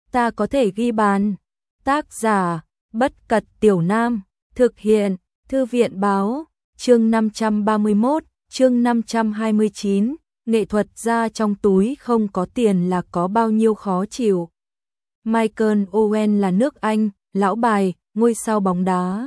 ta có thể ghi bàn. Tác giả, Bất Cật Tiểu Nam, thực hiện, Thư viện báo, chương 531, chương 529, nghệ thuật ra trong túi không có tiền là có bao nhiêu khó chịu. Michael Owen là nước Anh, lão bài, ngôi sao bóng đá.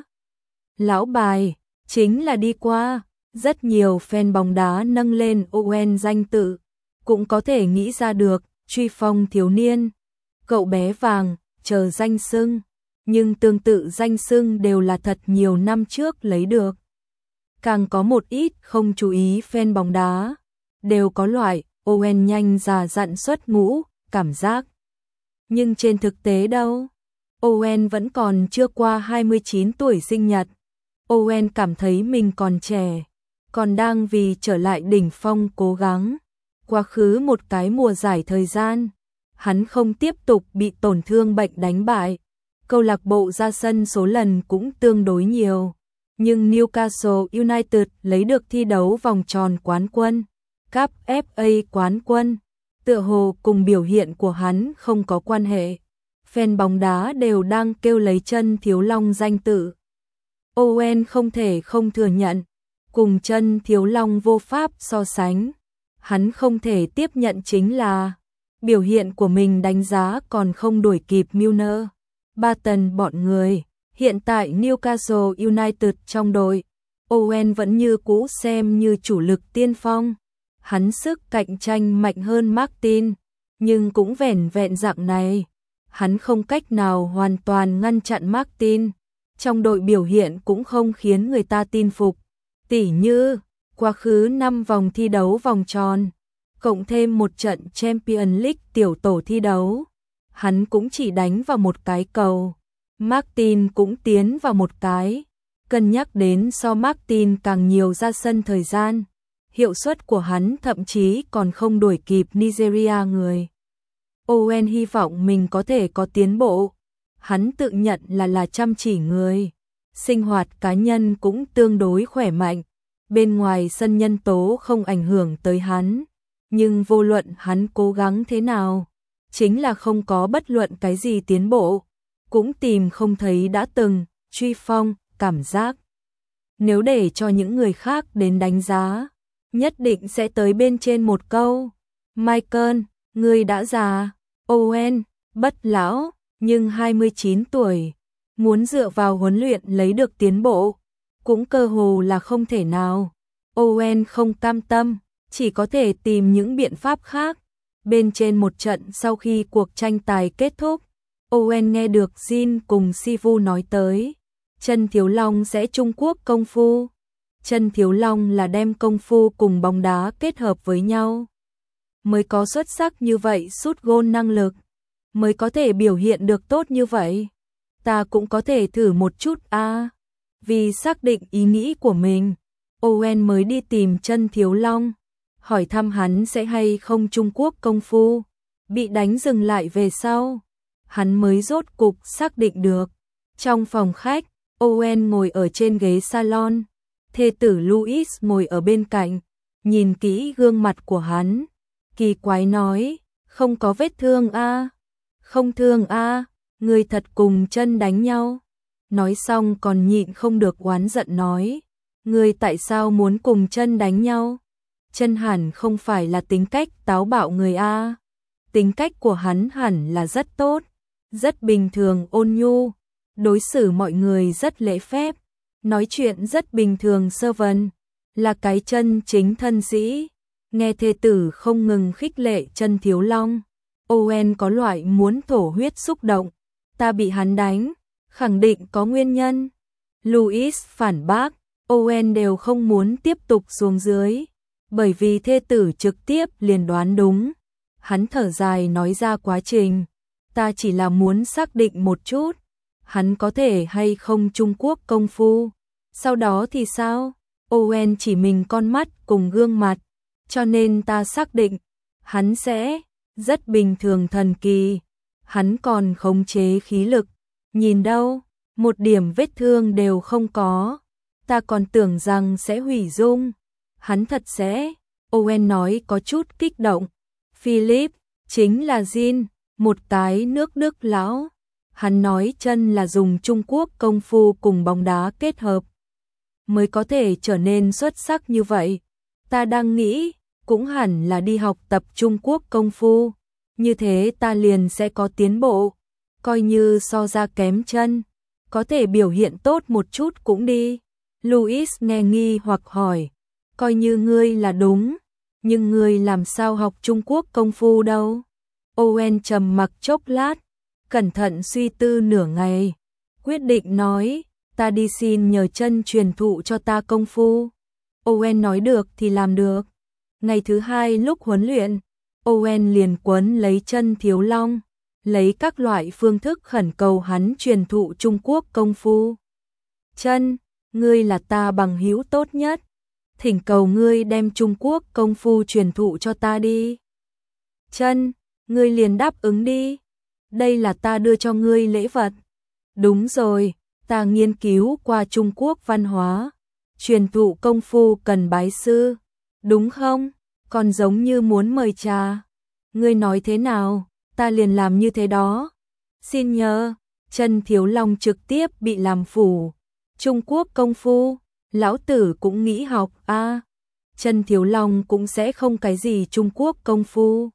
Lão bài, chính là đi qua, rất nhiều fan bóng đá nâng lên Owen danh tự, cũng có thể nghĩ ra được, truy phong thiếu niên, cậu bé vàng, chờ danh xưng, nhưng tương tự danh xưng đều là thật nhiều năm trước lấy được. Càng có một ít không chú ý fan bóng đá, đều có loại Owen nhanh già dặn xuất ngũ, cảm giác. Nhưng trên thực tế đâu, Owen vẫn còn chưa qua 29 tuổi sinh nhật. Owen cảm thấy mình còn trẻ, còn đang vì trở lại đỉnh phong cố gắng. Quá khứ một cái mùa giải thời gian, hắn không tiếp tục bị tổn thương bệnh đánh bại. Câu lạc bộ ra sân số lần cũng tương đối nhiều, nhưng Newcastle United lấy được thi đấu vòng tròn quán quân, Cup FA quán quân, tựa hồ cùng biểu hiện của hắn không có quan hệ. Fan bóng đá đều đang kêu lấy Chân Thiếu Long danh tự. Owen không thể không thừa nhận, cùng Chân Thiếu Long vô pháp so sánh. Hắn không thể tiếp nhận chính là biểu hiện của mình đánh giá còn không đuổi kịp Milner, Barton bọn người. Hiện tại Newcastle United trong đội, Owen vẫn như cũ xem như chủ lực tiên phong. Hắn sức cạnh tranh mạnh hơn Martin, nhưng cũng vẻn vẹn dạng này. Hắn không cách nào hoàn toàn ngăn chặn Martin. Trong đội biểu hiện cũng không khiến người ta tin phục. Tỉ như, quá khứ 5 vòng thi đấu vòng tròn, cộng thêm một trận Champions League tiểu tổ thi đấu, hắn cũng chỉ đánh vào một cái cầu. Martin cũng tiến vào một cái. Cân nhắc đến so Martin càng nhiều ra sân thời gian, hiệu suất của hắn thậm chí còn không đuổi kịp Nigeria người. Owen hy vọng mình có thể có tiến bộ. Hắn tự nhận là chăm chỉ người. Sinh hoạt cá nhân cũng tương đối khỏe mạnh. Bên ngoài sân nhân tố không ảnh hưởng tới hắn. Nhưng vô luận hắn cố gắng thế nào, chính là không có bất luận cái gì tiến bộ. Cũng tìm không thấy đã từng, truy phong, cảm giác. Nếu để cho những người khác đến đánh giá, nhất định sẽ tới bên trên một câu. Michael, ngươi đã già. Owen, bất lão, nhưng 29 tuổi. Muốn dựa vào huấn luyện lấy được tiến bộ, cũng cơ hồ là không thể nào. Owen không cam tâm, chỉ có thể tìm những biện pháp khác. Bên trên một trận sau khi cuộc tranh tài kết thúc, Owen nghe được Jin cùng Sifu nói tới Chân Thiếu Long sẽ Trung Quốc công phu. Chân Thiếu Long là đem công phu cùng bóng đá kết hợp với nhau, mới có xuất sắc như vậy sút gôn năng lực, mới có thể biểu hiện được tốt như vậy. Ta cũng có thể thử một chút a. Vì xác định ý nghĩ của mình, Owen mới đi tìm Chân Thiếu Long, hỏi thăm hắn sẽ hay không Trung Quốc công phu. Bị đánh dừng lại về sau, hắn mới rốt cục xác định được. Trong phòng khách, Owen ngồi ở trên ghế salon, thê tử Louis ngồi ở bên cạnh, nhìn kỹ gương mặt của hắn, kỳ quái nói, không có vết thương a? Không thương a, người thật cùng Chân đánh nhau. Nói xong còn nhịn không được oán giận nói, người tại sao muốn cùng Chân đánh nhau? Chân hẳn không phải là tính cách táo bạo người a. Tính cách của hắn hẳn là rất tốt, rất bình thường ôn nhu, đối xử mọi người rất lễ phép, nói chuyện rất bình thường sơ vần, là cái chân chính thân sĩ. Nghe thê tử không ngừng khích lệ Chân Thiếu Long, Owen có loại muốn thổ huyết xúc động. Ta bị hắn đánh, khẳng định có nguyên nhân. Louis phản bác, Owen đều không muốn tiếp tục xuống dưới, bởi vì thê tử trực tiếp liền đoán đúng. Hắn thở dài nói ra quá trình, ta chỉ là muốn xác định một chút, hắn có thể hay không Trung Quốc công phu. Sau đó thì sao? Owen chỉ mình con mắt cùng gương mặt, cho nên ta xác định, hắn sẽ rất bình thường thần kỳ. Hắn còn khống chế khí lực, nhìn đâu, một điểm vết thương đều không có. Ta còn tưởng rằng sẽ hủy dung. Hắn thật sẽ. Owen nói có chút kích động. Philip, chính là Jin, một cái nước Đức lão. Hắn nói chân là dùng Trung Quốc công phu cùng bóng đá kết hợp mới có thể trở nên xuất sắc như vậy. Ta đang nghĩ, cũng hẳn là đi học tập Trung Quốc công phu, như thế ta liền sẽ có tiến bộ, coi như so ra kém chân, có thể biểu hiện tốt một chút cũng đi. Louis nghe nghi hoặc hỏi, coi như ngươi là đúng, nhưng ngươi làm sao học Trung Quốc công phu đâu? Owen trầm mặc chốc lát, cẩn thận suy tư nửa ngày, quyết định nói, ta đi xin nhờ chân truyền thụ cho ta công phu. Owen nói được thì làm được. Ngày thứ hai lúc huấn luyện, Owen liền quấn lấy chân Thiếu Long, lấy các loại phương thức khẩn cầu hắn truyền thụ Trung Quốc công phu. Chân, ngươi là ta bằng hữu tốt nhất, thỉnh cầu ngươi đem Trung Quốc công phu truyền thụ cho ta đi. Chân, ngươi liền đáp ứng đi, đây là ta đưa cho ngươi lễ vật. Đúng rồi, ta nghiên cứu qua Trung Quốc văn hóa, truyền thụ công phu cần bái sư, đúng không? Còn giống như muốn mời trà. Ngươi nói thế nào, ta liền làm như thế đó. Xin nhờ, chân Thiếu Long trực tiếp bị làm phủ. Trung Quốc công phu, lão tử cũng nghĩ học a. Chân Thiếu Long cũng sẽ không cái gì Trung Quốc công phu.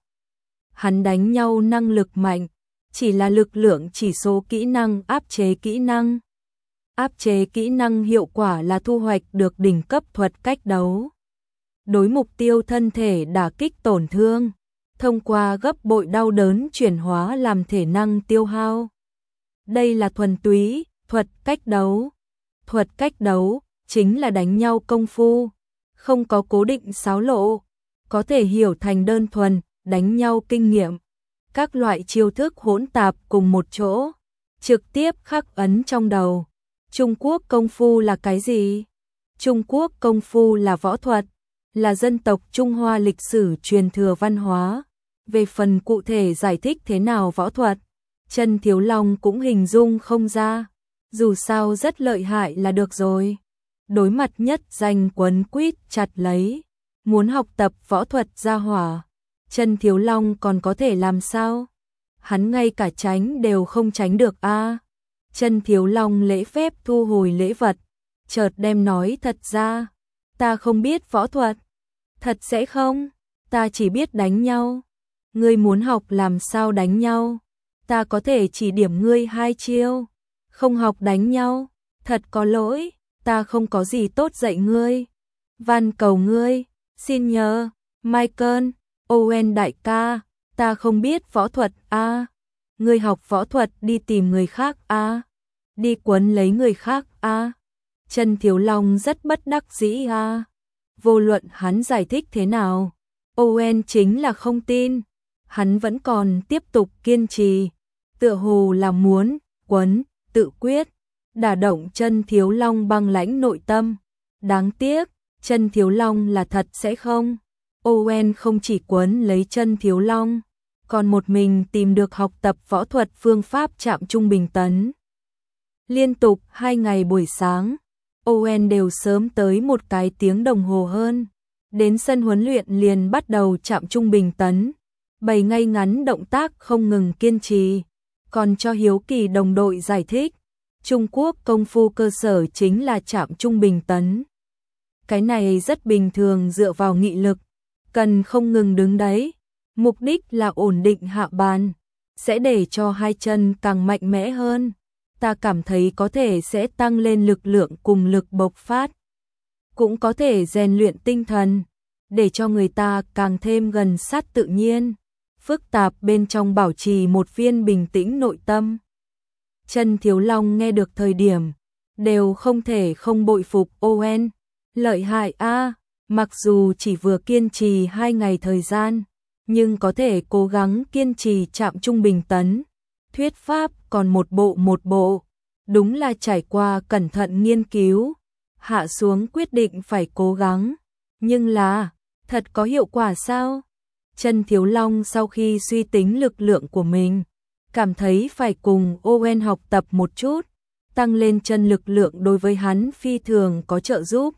Hắn đánh nhau năng lực mạnh, chỉ là lực lượng chỉ số kỹ năng áp chế kỹ năng. Áp chế kỹ năng hiệu quả là thu hoạch được đỉnh cấp thuật cách đấu. Đối mục tiêu thân thể đả kích tổn thương, thông qua gấp bội đau đớn chuyển hóa làm thể năng tiêu hao. Đây là thuần túy thuật cách đấu. Thuật cách đấu chính là đánh nhau công phu, không có cố định xáo lộ, có thể hiểu thành đơn thuần đánh nhau kinh nghiệm. Các loại chiêu thức hỗn tạp cùng một chỗ, trực tiếp khắc ấn trong đầu. Trung Quốc công phu là cái gì? Trung Quốc công phu là võ thuật, là dân tộc Trung Hoa lịch sử truyền thừa văn hóa. Về phần cụ thể giải thích thế nào võ thuật, chân Thiếu Long cũng hình dung không ra, dù sao rất lợi hại là được rồi. Đối mặt nhất danh quấn quýt chặt lấy, muốn học tập võ thuật gia hỏa, chân Thiếu Long còn có thể làm sao? Hắn ngay cả tránh đều không tránh được a. Chân Thiếu Long lễ phép thu hồi lễ vật, chợt đem nói thật ra, ta không biết võ thuật. Thật sẽ không, ta chỉ biết đánh nhau. Ngươi muốn học làm sao đánh nhau, ta có thể chỉ điểm ngươi 2 chiêu. Không học đánh nhau, thật có lỗi, ta không có gì tốt dạy ngươi. Van cầu ngươi, xin nhờ, Michael, Owen đại ca, ta không biết võ thuật a. Ngươi học võ thuật đi tìm người khác a, đi quấn lấy người khác a. Chân Thiếu Long rất bất đắc dĩ a. Vô luận hắn giải thích thế nào, Owen chính là không tin. Hắn vẫn còn tiếp tục kiên trì, tựa hồ là muốn quấn, tự quyết, đả động chân Thiếu Long băng lãnh nội tâm. Đáng tiếc, chân Thiếu Long là thật sẽ không. Owen không chỉ quấn lấy chân Thiếu Long, còn một mình tìm được học tập võ thuật phương pháp chạm trung bình tấn. Liên tục 2 ngày buổi sáng, Owen đều sớm tới 1 cái tiếng đồng hồ hơn. Đến sân huấn luyện liền bắt đầu chạm trung bình tấn, bày ngay ngắn động tác không ngừng kiên trì, còn cho hiếu kỳ đồng đội giải thích. Trung Quốc công phu cơ sở chính là chạm trung bình tấn. Cái này rất bình thường dựa vào nghị lực, cần không ngừng đứng đấy. Mục đích là ổn định hạ bàn, sẽ để cho 2 chân càng mạnh mẽ hơn. Ta cảm thấy có thể sẽ tăng lên lực lượng cùng lực bộc phát. Cũng có thể rèn luyện tinh thần, để cho người ta càng thêm gần sát tự nhiên, phức tạp bên trong bảo trì một viên bình tĩnh nội tâm. Chân Thiếu Long nghe được thời điểm, đều không thể không bội phục Owen. Lợi hại a, mặc dù chỉ vừa kiên trì 2 ngày thời gian, nhưng có thể cố gắng kiên trì chạm trung bình tấn. Thuyết pháp còn một bộ, đúng là trải qua cẩn thận nghiên cứu, hạ xuống quyết định phải cố gắng. Nhưng là, thật có hiệu quả sao? Chân Thiếu Long sau khi suy tính lực lượng của mình, cảm thấy phải cùng Owen học tập một chút, tăng lên chân lực lượng đối với hắn phi thường có trợ giúp.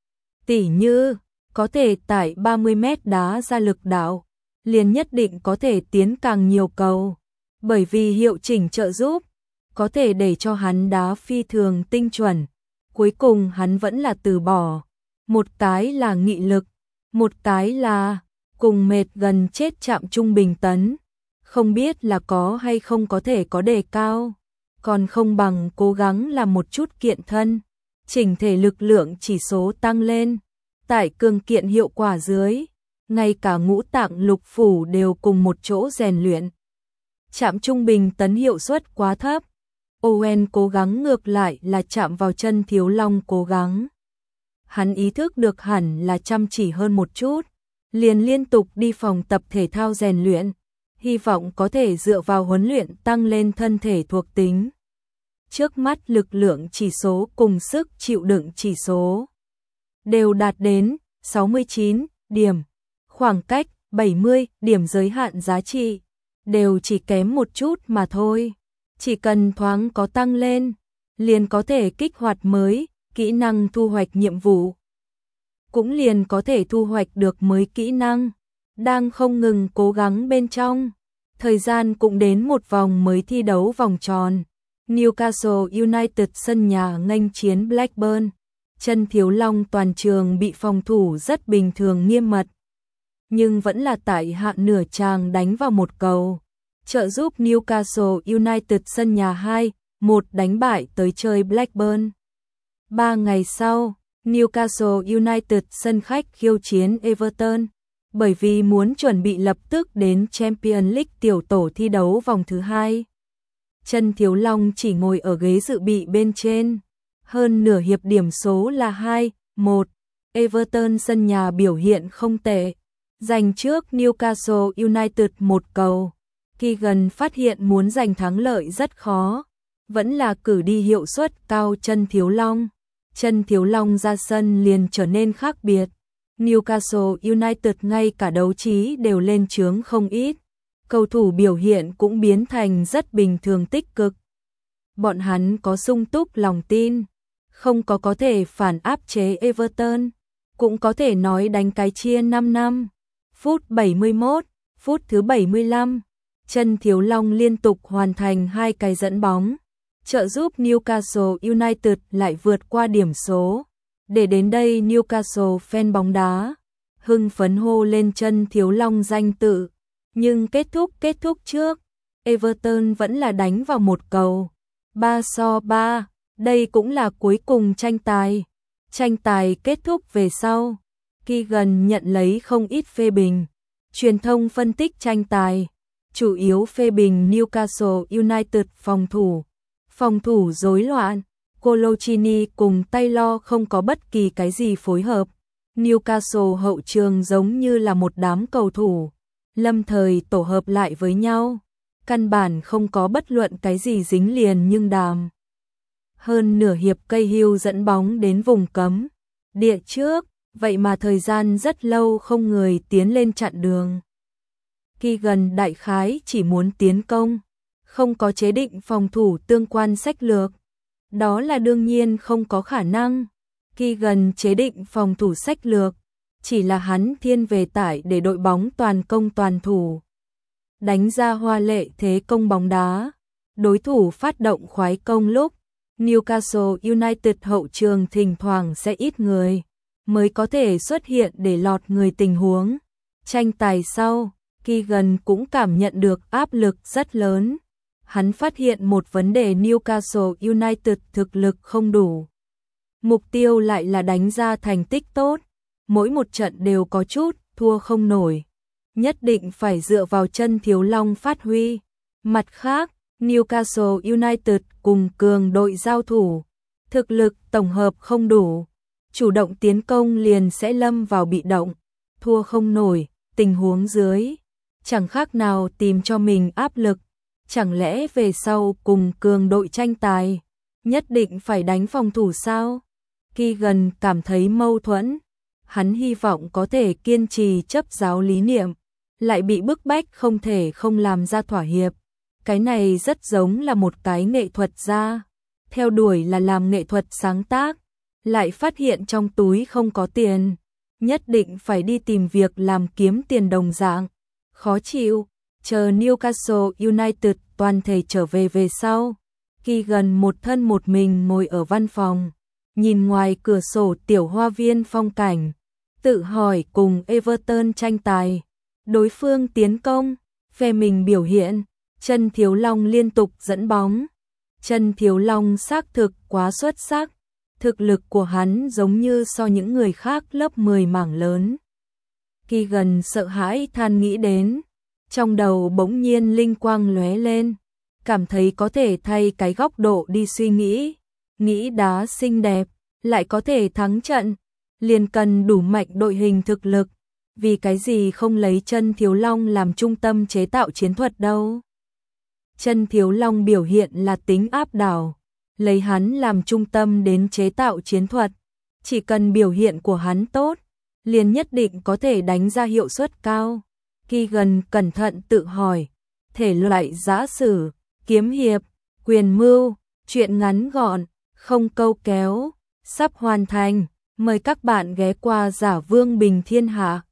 Tỉ như, có thể tải 30 mét đá ra lực đạo, liền nhất định có thể tiến càng nhiều cầu. Bởi vì hiệu chỉnh trợ giúp có thể để cho hắn đá phi thường tinh chuẩn. Cuối cùng hắn vẫn là từ bỏ. Một cái là nghị lực, một cái là cùng mệt gần chết chạm trung bình tấn. Không biết là có hay không có thể có đề cao, còn không bằng cố gắng làm một chút kiện thân, chỉnh thể lực lượng chỉ số tăng lên. Tại cường kiện hiệu quả dưới, ngay cả ngũ tạng lục phủ đều cùng một chỗ rèn luyện. Chạm trung bình tấn hiệu suất quá thấp. Owen cố gắng ngược lại là chạm vào chân Thiếu Long cố gắng. Hắn ý thức được hẳn là chăm chỉ hơn một chút, liền liên tục đi phòng tập thể thao rèn luyện, hy vọng có thể dựa vào huấn luyện tăng lên thân thể thuộc tính. Trước mắt lực lượng chỉ số cùng sức chịu đựng chỉ số đều đạt đến 69 điểm, khoảng cách 70 điểm giới hạn giá trị đều chỉ kém một chút mà thôi. Chỉ cần thoáng có tăng lên, liền có thể kích hoạt mới kỹ năng thu hoạch nhiệm vụ. Cũng liền có thể thu hoạch được mới kỹ năng. Đang không ngừng cố gắng bên trong. Thời gian cũng đến một vòng mới thi đấu vòng tròn. Newcastle United sân nhà nghênh chiến Blackburn. Chân Thiếu Long toàn trường bị phòng thủ rất bình thường nghiêm mật. Nhưng vẫn là tại hạ nửa tràng đánh vào một cầu, trợ giúp Newcastle United sân nhà 2-1 đánh bại tới chơi Blackburn. 3 ngày sau, Newcastle United sân khách khiêu chiến Everton, bởi vì muốn chuẩn bị lập tức đến Champions League tiểu tổ thi đấu vòng thứ 2. Chân Thiếu Long chỉ ngồi ở ghế dự bị bên trên, hơn nửa hiệp điểm số là 2-1, Everton sân nhà biểu hiện không tệ, giành trước Newcastle United một cầu. Keegan phát hiện muốn giành thắng lợi rất khó, vẫn là cử đi hiệu suất cao Chân Thiếu Long. Chân Thiếu Long ra sân liền trở nên khác biệt. Newcastle United ngay cả đấu trí đều lên chướng không ít. Cầu thủ biểu hiện cũng biến thành rất bình thường tích cực. Bọn hắn có sung túc lòng tin, không có thể phản áp chế Everton, cũng có thể nói đánh cái chia 5 năm. Phút 71, phút thứ 75, Chân Thiếu Long liên tục hoàn thành 2 cái dẫn bóng, trợ giúp Newcastle United lại vượt qua điểm số. Để đến đây Newcastle fan bóng đá hưng phấn hô lên Chân Thiếu Long danh tự, nhưng kết thúc trước, Everton vẫn là đánh vào một cầu. 3-3, đây cũng là cuối cùng tranh tài. Tranh tài kết thúc về sau, Keegan nhận lấy không ít phê bình. Truyền thông phân tích tranh tài, chủ yếu phê bình Newcastle United phòng thủ rối loạn. Coloccini cùng Taylor không có bất kỳ cái gì phối hợp. Newcastle hậu trường giống như là một đám cầu thủ lâm thời tổ hợp lại với nhau, căn bản không có bất luận cái gì dính liền nhưng đàm. Hơn nửa hiệp Cahill dẫn bóng đến vùng cấm địa trước, vậy mà thời gian rất lâu không người tiến lên chặn đường. Keegan đại khái chỉ muốn tiến công, không có chế định phòng thủ tương quan sách lược. Đó là đương nhiên không có khả năng. Keegan chế định phòng thủ sách lược, chỉ là hắn thiên về tải để đội bóng toàn công toàn thủ, đánh ra hoa lệ thế công bóng đá. Đối thủ phát động khoái công lúc Newcastle United hậu trường thỉnh thoảng sẽ ít người mới có thể xuất hiện để lọt người tình huống. Tranh tài sau, Keegan cũng cảm nhận được áp lực rất lớn. Hắn phát hiện một vấn đề Newcastle United thực lực không đủ. Mục tiêu lại là đánh ra thành tích tốt. Mỗi một trận đều có chút thua không nổi. Nhất định phải dựa vào Chân Thiếu Long phát huy. Mặt khác, Newcastle United cùng cường đội giao thủ, thực lực tổng hợp không đủ. Chủ động tiến công liền sẽ lâm vào bị động. Thua không nổi, tình huống dưới. Chẳng khác nào tìm cho mình áp lực. Chẳng lẽ về sau cùng cường đội tranh tài, nhất định phải đánh phòng thủ sao? Keegan cảm thấy mâu thuẫn. Hắn hy vọng có thể kiên trì chấp giáo lý niệm, lại bị bức bách không thể không làm ra thỏa hiệp. Cái này rất giống là một cái nghệ thuật gia, theo đuổi là làm nghệ thuật sáng tác, lại phát hiện trong túi không có tiền, nhất định phải đi tìm việc làm kiếm tiền đồng dạng. Khó chịu. Chờ Newcastle United toàn thể trở về sau, Keegan một thân một mình ngồi ở văn phòng, nhìn ngoài cửa sổ tiểu hoa viên phong cảnh, tự hỏi cùng Everton tranh tài, đối phương tiến công, phe mình biểu hiện, Trần Thiếu Long liên tục dẫn bóng. Trần Thiếu Long xác thực quá xuất sắc, thực lực của hắn giống như so những người khác lớp 10 mảng lớn. Keegan sợ hãi than nghĩ đến, trong đầu bỗng nhiên linh quang lóe lên, cảm thấy có thể thay cái góc độ đi suy nghĩ đá xinh đẹp, lại có thể thắng trận, liền cần đủ mạnh đội hình thực lực, vì cái gì không lấy Trần Thiếu Long làm trung tâm chế tạo chiến thuật đâu. Trần Thiếu Long biểu hiện là tính áp đảo, lấy hắn làm trung tâm đến chế tạo chiến thuật, chỉ cần biểu hiện của hắn tốt, liền nhất định có thể đánh ra hiệu suất cao. Keegan cẩn thận tự hỏi, thể loại giã sử, kiếm hiệp, quyền mưu, truyện ngắn gọn, không câu kéo, sắp hoàn thành, mời các bạn ghé qua Giả Vương Bình Thiên Hạ.